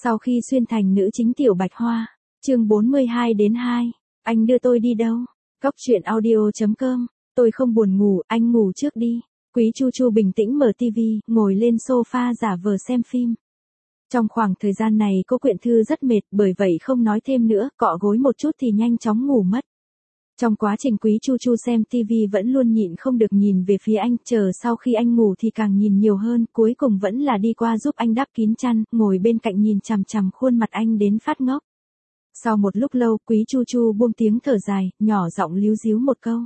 Sau khi xuyên thành nữ chính Tiểu Bạch Hoa, chương 42-2, anh đưa tôi đi đâu? Cóc truyện audio.com, tôi không buồn ngủ, anh ngủ trước đi. Quý Chu Chu bình tĩnh mở tivi, ngồi lên sofa giả vờ xem phim. Trong khoảng thời gian này cô Quyện Thư rất mệt, bởi vậy không nói thêm nữa, cọ gối một chút thì nhanh chóng ngủ mất. Trong quá trình Quý Chu Chu xem tivi vẫn luôn nhịn không được nhìn về phía anh, chờ sau khi anh ngủ thì càng nhìn nhiều hơn, cuối cùng vẫn là đi qua giúp anh đắp kín chăn, ngồi bên cạnh nhìn chằm chằm khuôn mặt anh đến phát ngốc. Sau một lúc lâu, Quý Chu Chu buông tiếng thở dài, nhỏ giọng líu ríu một câu.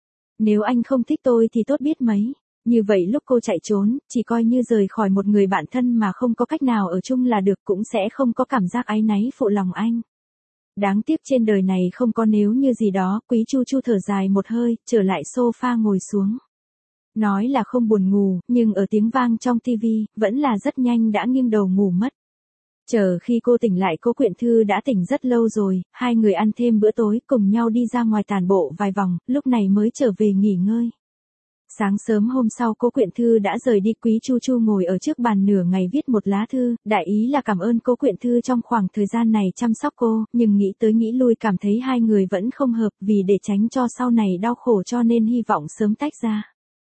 Nếu anh không thích tôi thì tốt biết mấy. Như vậy lúc cô chạy trốn, chỉ coi như rời khỏi một người bạn thân mà không có cách nào ở chung là được, cũng sẽ không có cảm giác áy náy phụ lòng anh. Đáng tiếc trên đời này không có nếu như gì đó. Quý Chu Chu thở dài một hơi, trở lại sofa ngồi xuống. Nói là không buồn ngủ, nhưng ở tiếng vang trong tivi, vẫn là rất nhanh đã nghiêng đầu ngủ mất. Chờ khi cô tỉnh lại, cô Quyện Thư đã tỉnh rất lâu rồi, hai người ăn thêm bữa tối, cùng nhau đi ra ngoài tản bộ vài vòng, lúc này mới trở về nghỉ ngơi. Sáng sớm hôm sau cô Quyện Thư đã rời đi. Quý Chu Chu ngồi ở trước bàn nửa ngày viết một lá thư, đại ý là cảm ơn cô Quyện Thư trong khoảng thời gian này chăm sóc cô, nhưng nghĩ tới nghĩ lui cảm thấy hai người vẫn không hợp, vì để tránh cho sau này đau khổ cho nên hy vọng sớm tách ra.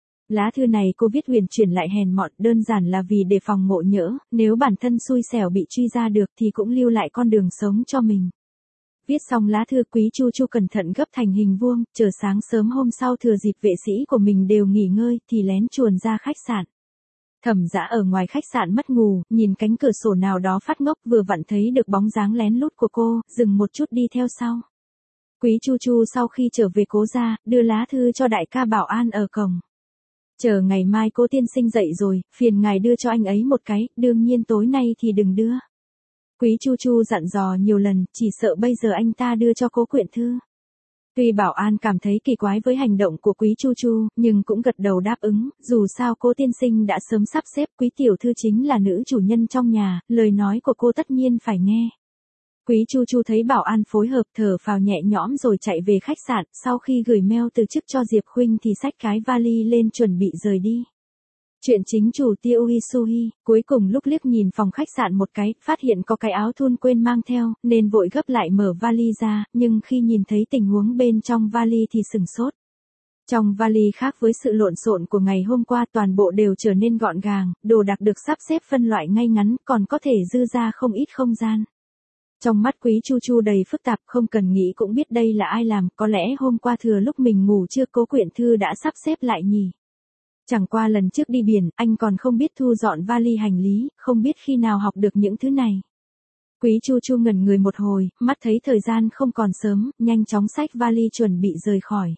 Lá thư này cô viết huyền chuyển lại hèn mọn, đơn giản là vì đề phòng ngộ nhỡ, nếu bản thân xui xẻo bị truy ra được thì cũng lưu lại con đường sống cho mình. Viết xong lá thư, Quý Chu Chu cẩn thận gấp thành hình vuông, chờ sáng sớm hôm sau thừa dịp vệ sĩ của mình đều nghỉ ngơi thì lén chuồn ra khách sạn. Thẩm Dã ở ngoài khách sạn mất ngủ, nhìn cánh cửa sổ nào đó phát ngốc, vừa vặn thấy được bóng dáng lén lút của cô, dừng một chút đi theo sau. Quý Chu Chu sau khi trở về cố ra, đưa lá thư cho đại ca bảo an ở cổng. Chờ ngày mai cô tiên sinh dậy rồi, phiền ngài đưa cho anh ấy một cái, đương nhiên tối nay thì đừng đưa. Quý Chu Chu dặn dò nhiều lần, chỉ sợ bây giờ anh ta đưa cho cô Quyện Thư. Tuy bảo an cảm thấy kỳ quái với hành động của Quý Chu Chu, nhưng cũng gật đầu đáp ứng, dù sao cô tiên sinh đã sớm sắp xếp, Quý tiểu thư chính là nữ chủ nhân trong nhà, lời nói của cô tất nhiên phải nghe. Quý Chu Chu thấy bảo an phối hợp, thở phào nhẹ nhõm rồi chạy về khách sạn, sau khi gửi mail từ chức cho Diệp Khuynh thì xách cái vali lên chuẩn bị rời đi. Chuyện chính chủ Tiêu Uisuhi, cuối cùng lúc liếc nhìn phòng khách sạn một cái, phát hiện có cái áo thun quên mang theo, nên vội gấp lại mở vali ra, nhưng khi nhìn thấy tình huống bên trong vali thì sửng sốt. Trong vali khác với sự lộn xộn của ngày hôm qua, toàn bộ đều trở nên gọn gàng, đồ đạc được sắp xếp phân loại ngay ngắn, còn có thể dư ra không ít không gian. Trong mắt Quý Chu Chu đầy phức tạp, không cần nghĩ cũng biết đây là ai làm, có lẽ hôm qua thừa lúc mình ngủ trưa cô Quyện Thư đã sắp xếp lại nhỉ. Chẳng qua lần trước đi biển, anh còn không biết thu dọn vali hành lý, không biết khi nào học được những thứ này. Quý Chu Chu ngẩn người một hồi, mắt thấy thời gian không còn sớm, nhanh chóng xách vali chuẩn bị rời khỏi.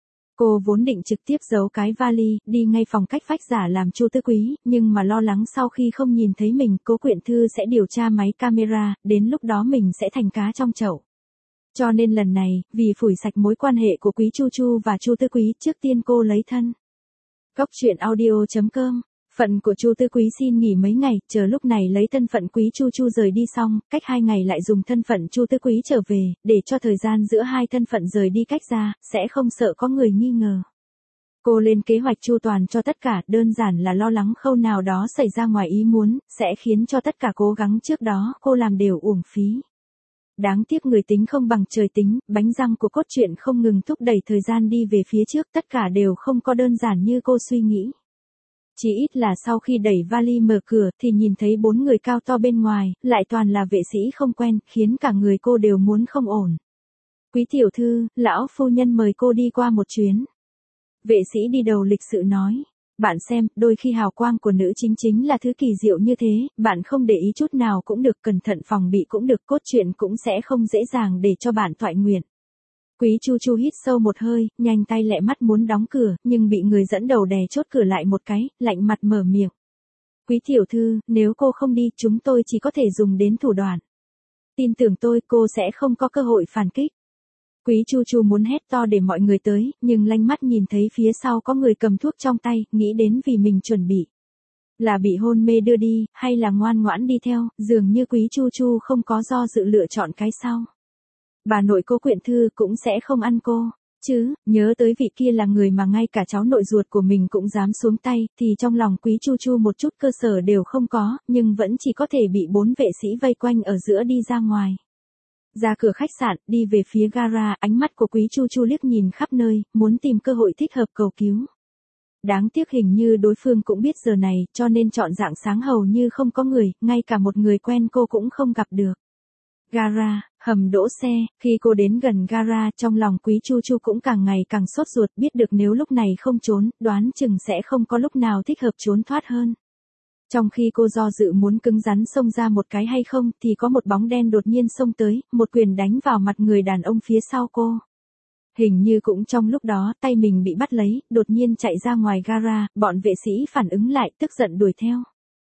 Cô vốn định trực tiếp giấu cái vali, đi ngay phòng cách vách giả làm Chu Tư Quý, nhưng mà lo lắng sau khi không nhìn thấy mình, cô Quyện Thư sẽ điều tra máy camera, đến lúc đó mình sẽ thành cá trong chậu. Cho nên lần này, vì phủi sạch mối quan hệ của Quý Chu Chu và Chu Tư Quý, trước tiên cô lấy thân. Cóc truyện audio.com, phận của Chu Tư Quý xin nghỉ mấy ngày, chờ lúc này lấy thân phận Quý Chu Chu rời đi xong, cách 2 ngày lại dùng thân phận Chu Tư Quý trở về, để cho thời gian giữa hai thân phận rời đi cách ra, sẽ không sợ có người nghi ngờ. Cô lên kế hoạch chu toàn cho tất cả, đơn giản là lo lắng khâu nào đó xảy ra ngoài ý muốn, sẽ khiến cho tất cả cố gắng trước đó cô làm đều uổng phí. Đáng tiếc người tính không bằng trời tính, bánh răng của cốt truyện không ngừng thúc đẩy thời gian đi về phía trước, tất cả đều không có đơn giản như cô suy nghĩ. Chỉ ít là sau khi đẩy vali mở cửa thì nhìn thấy 4 người cao to bên ngoài, lại toàn là vệ sĩ không quen, khiến cả người cô đều muốn không ổn. Quý tiểu thư, lão phu nhân mời cô đi qua một chuyến. Vệ sĩ đi đầu lịch sự nói. Bạn xem, đôi khi hào quang của nữ chính là thứ kỳ diệu như thế, bạn không để ý chút nào cũng được, cẩn thận phòng bị cũng được, cốt truyện cũng sẽ không dễ dàng để cho bạn toại nguyện. Quý Chu Chu hít sâu một hơi, nhanh tay lẹ mắt muốn đóng cửa, nhưng bị người dẫn đầu đè chốt cửa lại một cái, lạnh mặt mở miệng. Quý tiểu thư, nếu cô không đi, chúng tôi chỉ có thể dùng đến thủ đoạn. Tin tưởng tôi, cô sẽ không có cơ hội phản kích. Quý Chu Chu muốn hét to để mọi người tới, nhưng lanh mắt nhìn thấy phía sau có người cầm thuốc trong tay, nghĩ đến vì mình chuẩn bị. Là bị hôn mê đưa đi, hay là ngoan ngoãn đi theo, dường như Quý Chu Chu không có do dự lựa chọn cái sau. Bà nội cô Quyện Thư cũng sẽ không ăn cô. chứ, nhớ tới vị kia là người mà ngay cả cháu nội ruột của mình cũng dám xuống tay, thì trong lòng Quý Chu Chu một chút cơ sở đều không có, nhưng vẫn chỉ có thể bị 4 vệ sĩ vây quanh ở giữa đi ra ngoài. Ra cửa khách sạn, đi về phía gara, ánh mắt của Quý Chu Chu liếc nhìn khắp nơi, muốn tìm cơ hội thích hợp cầu cứu. Đáng tiếc hình như đối phương cũng biết giờ này, cho nên chọn rạng sáng hầu như không có người, ngay cả một người quen cô cũng không gặp được. Gara, hầm đỗ xe, khi cô đến gần gara, trong lòng Quý Chu Chu cũng càng ngày càng sốt ruột, biết được nếu lúc này không trốn, đoán chừng sẽ không có lúc nào thích hợp trốn thoát hơn. Trong khi cô do dự muốn cứng rắn xông ra một cái hay không, thì có một bóng đen đột nhiên xông tới, một quyền đánh vào mặt người đàn ông phía sau cô. Hình như cũng trong lúc đó, tay mình bị bắt lấy, đột nhiên chạy ra ngoài gara, bọn vệ sĩ phản ứng lại, tức giận đuổi theo.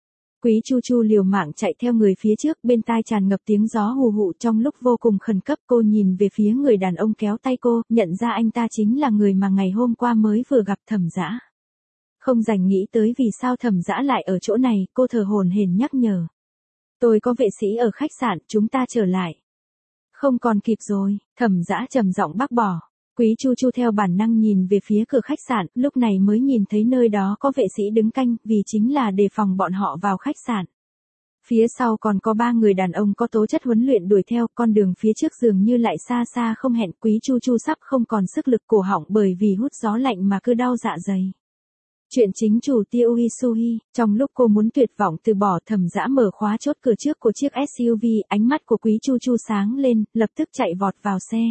Quý Chu Chu liều mạng chạy theo người phía trước, bên tai tràn ngập tiếng gió hù hụ, trong lúc vô cùng khẩn cấp cô nhìn về phía người đàn ông kéo tay cô, nhận ra anh ta chính là người mà ngày hôm qua mới vừa gặp Thẩm Dã. Không dành nghĩ tới vì sao Thẩm Dã lại ở chỗ này, cô thở hổn hển nhắc nhở. Tôi có vệ sĩ ở khách sạn, chúng ta trở lại. Không còn kịp rồi, Thẩm Dã trầm giọng bác bỏ. Quý Chu Chu theo bản năng nhìn về phía cửa khách sạn, lúc này mới nhìn thấy nơi đó có vệ sĩ đứng canh, vì chính là đề phòng bọn họ vào khách sạn. Phía sau còn có 3 người đàn ông có tố chất huấn luyện đuổi theo, con đường phía trước dường như lại xa xa không hẹn. Quý Chu Chu sắp không còn sức lực, cổ họng bởi vì hút gió lạnh mà cứ đau dạ dày. Chuyện chính chủ Tiêu Hisuhi, trong lúc cô muốn tuyệt vọng từ bỏ, Thẩm Dã mở khóa chốt cửa trước của chiếc SUV, ánh mắt của Quý Chu Chu sáng lên, lập tức chạy vọt vào xe.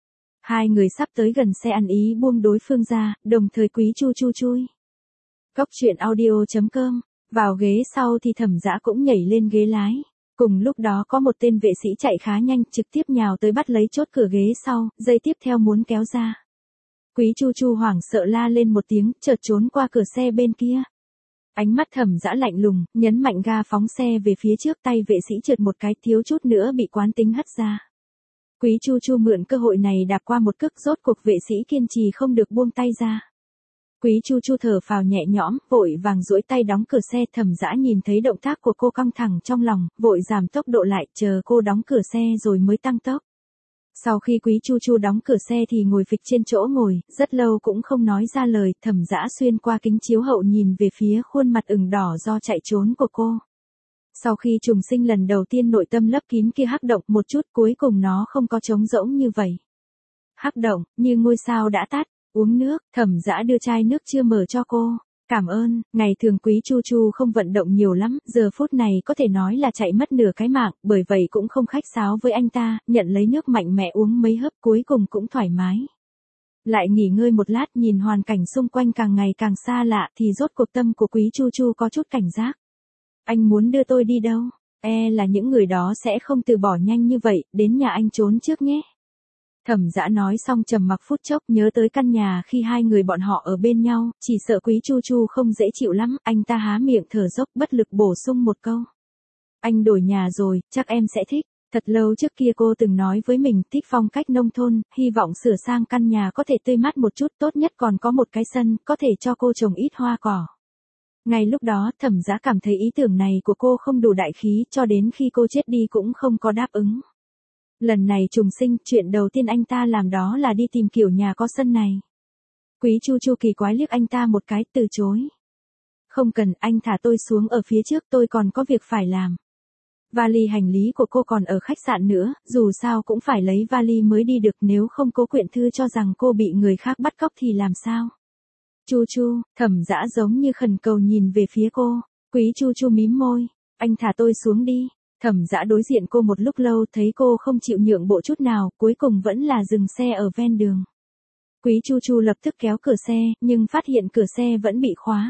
Hai người sắp tới gần xe ăn ý buông đối phương ra, đồng thời Quý Chu Chu chui. Cốc truyện audio.com, vào ghế sau thì Thẩm Dã cũng nhảy lên ghế lái. Cùng lúc đó có một tên vệ sĩ chạy khá nhanh, trực tiếp nhào tới bắt lấy chốt cửa ghế sau, giây tiếp theo muốn kéo ra. Quý Chu Chu hoảng sợ la lên một tiếng, chợt trốn qua cửa xe bên kia. Ánh mắt Thẩm Dã lạnh lùng, nhấn mạnh ga phóng xe về phía trước, tay vệ sĩ trượt một cái, thiếu chút nữa bị quán tính hất ra. Quý Chu Chu mượn cơ hội này đạp qua một cước, rốt cuộc vệ sĩ kiên trì không được buông tay ra. Quý Chu Chu thở phào nhẹ nhõm, vội vàng duỗi tay đóng cửa xe. Thẩm Dã nhìn thấy động tác của cô căng thẳng trong lòng, vội giảm tốc độ lại, chờ cô đóng cửa xe rồi mới tăng tốc. Sau khi Quý Chu Chu đóng cửa xe thì ngồi phịch trên chỗ ngồi, rất lâu cũng không nói ra lời. Thẩm Dã xuyên qua kính chiếu hậu nhìn về phía khuôn mặt ửng đỏ do chạy trốn của cô. Sau khi trùng sinh lần đầu tiên, nội tâm lấp kín kia hắc động một chút, cuối cùng nó không có trống rỗng như vậy. Hắc động, như ngôi sao đã tắt. Uống nước, Thẩm Dã đưa chai nước chưa mở cho cô. Cảm ơn, ngày thường Quý Chu Chu không vận động nhiều lắm, giờ phút này có thể nói là chạy mất nửa cái mạng, bởi vậy cũng không khách sáo với anh ta, nhận lấy nước mạnh mẽ uống mấy hớp, cuối cùng cũng thoải mái. Lại nghỉ ngơi một lát, nhìn hoàn cảnh xung quanh càng ngày càng xa lạ thì rốt cuộc tâm của Quý Chu Chu có chút cảnh giác. Anh muốn đưa tôi đi đâu? Là những người đó sẽ không từ bỏ nhanh như vậy, đến nhà anh trốn trước nhé. Thẩm Dã nói xong trầm mặc phút chốc, nhớ tới căn nhà khi hai người bọn họ ở bên nhau, chỉ sợ Quý Chu Chu không dễ chịu lắm, anh ta há miệng thở dốc bất lực bổ sung một câu. Anh đổi nhà rồi, chắc em sẽ thích. Thật lâu trước kia cô từng nói với mình thích phong cách nông thôn, hy vọng sửa sang căn nhà có thể tươi mát một chút, tốt nhất còn có một cái sân, có thể cho cô trồng ít hoa cỏ. Ngay lúc đó, Thẩm Dã cảm thấy ý tưởng này của cô không đủ đại khí, cho đến khi cô chết đi cũng không có đáp ứng. Lần này trùng sinh, chuyện đầu tiên anh ta làm đó là đi tìm kiểu nhà có sân này. Quý Chu Chu kỳ quái liếc anh ta một cái, từ chối. Không cần, anh thả tôi xuống ở phía trước, tôi còn có việc phải làm. Vali hành lý của cô còn ở khách sạn nữa, dù sao cũng phải lấy vali mới đi được, nếu không Cố Quyện Thư cho rằng cô bị người khác bắt cóc thì làm sao? Chu Chu, Thẩm Dã giống như khẩn cầu nhìn về phía cô. Quý Chu Chu mím môi, anh thả tôi xuống đi. Thẩm Dã đối diện cô một lúc lâu, thấy cô không chịu nhượng bộ chút nào, cuối cùng vẫn là dừng xe ở ven đường. Quý Chu Chu lập tức kéo cửa xe, nhưng phát hiện cửa xe vẫn bị khóa.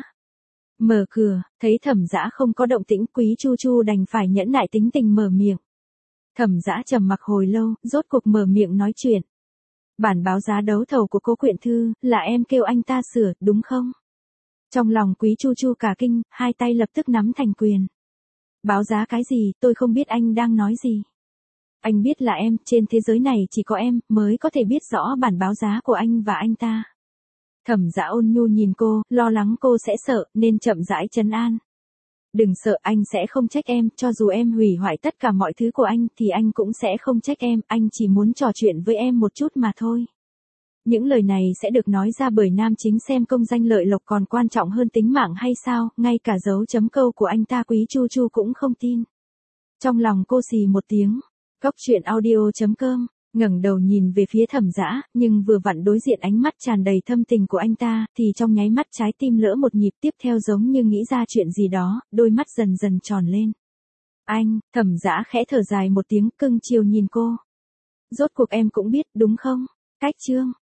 Mở cửa, thấy Thẩm Dã không có động tĩnh, Quý Chu Chu đành phải nhẫn nại tính tình mở miệng. Thẩm Dã trầm mặc hồi lâu, rốt cuộc mở miệng nói chuyện. Bản báo giá đấu thầu của Cố Quyện Thư, là em kêu anh ta sửa, đúng không? Trong lòng Quý Chu Chu cả kinh, hai tay lập tức nắm thành quyền. Báo giá cái gì, tôi không biết anh đang nói gì. Anh biết là em, trên thế giới này chỉ có em, mới có thể biết rõ bản báo giá của anh và anh ta. Thẩm Dã ôn nhu nhìn cô, lo lắng cô sẽ sợ, nên chậm rãi trấn an. Đừng sợ, anh sẽ không trách em, cho dù em hủy hoại tất cả mọi thứ của anh, thì anh cũng sẽ không trách em, anh chỉ muốn trò chuyện với em một chút mà thôi. Những lời này sẽ được nói ra bởi nam chính xem công danh lợi lộc còn quan trọng hơn tính mạng hay sao, ngay cả dấu chấm câu của anh ta Quý Chu Chu cũng không tin. Trong lòng cô xì một tiếng, Cóc truyện audio.com, ngẩng đầu nhìn về phía Thẩm Dã, nhưng vừa vặn đối diện ánh mắt tràn đầy thâm tình của anh ta, thì trong nháy mắt trái tim lỡ một nhịp, tiếp theo giống như nghĩ ra chuyện gì đó, đôi mắt dần dần tròn lên. Anh, Thẩm Dã khẽ thở dài một tiếng, cưng chiều nhìn cô. Rốt cuộc em cũng biết, đúng không? Cách chương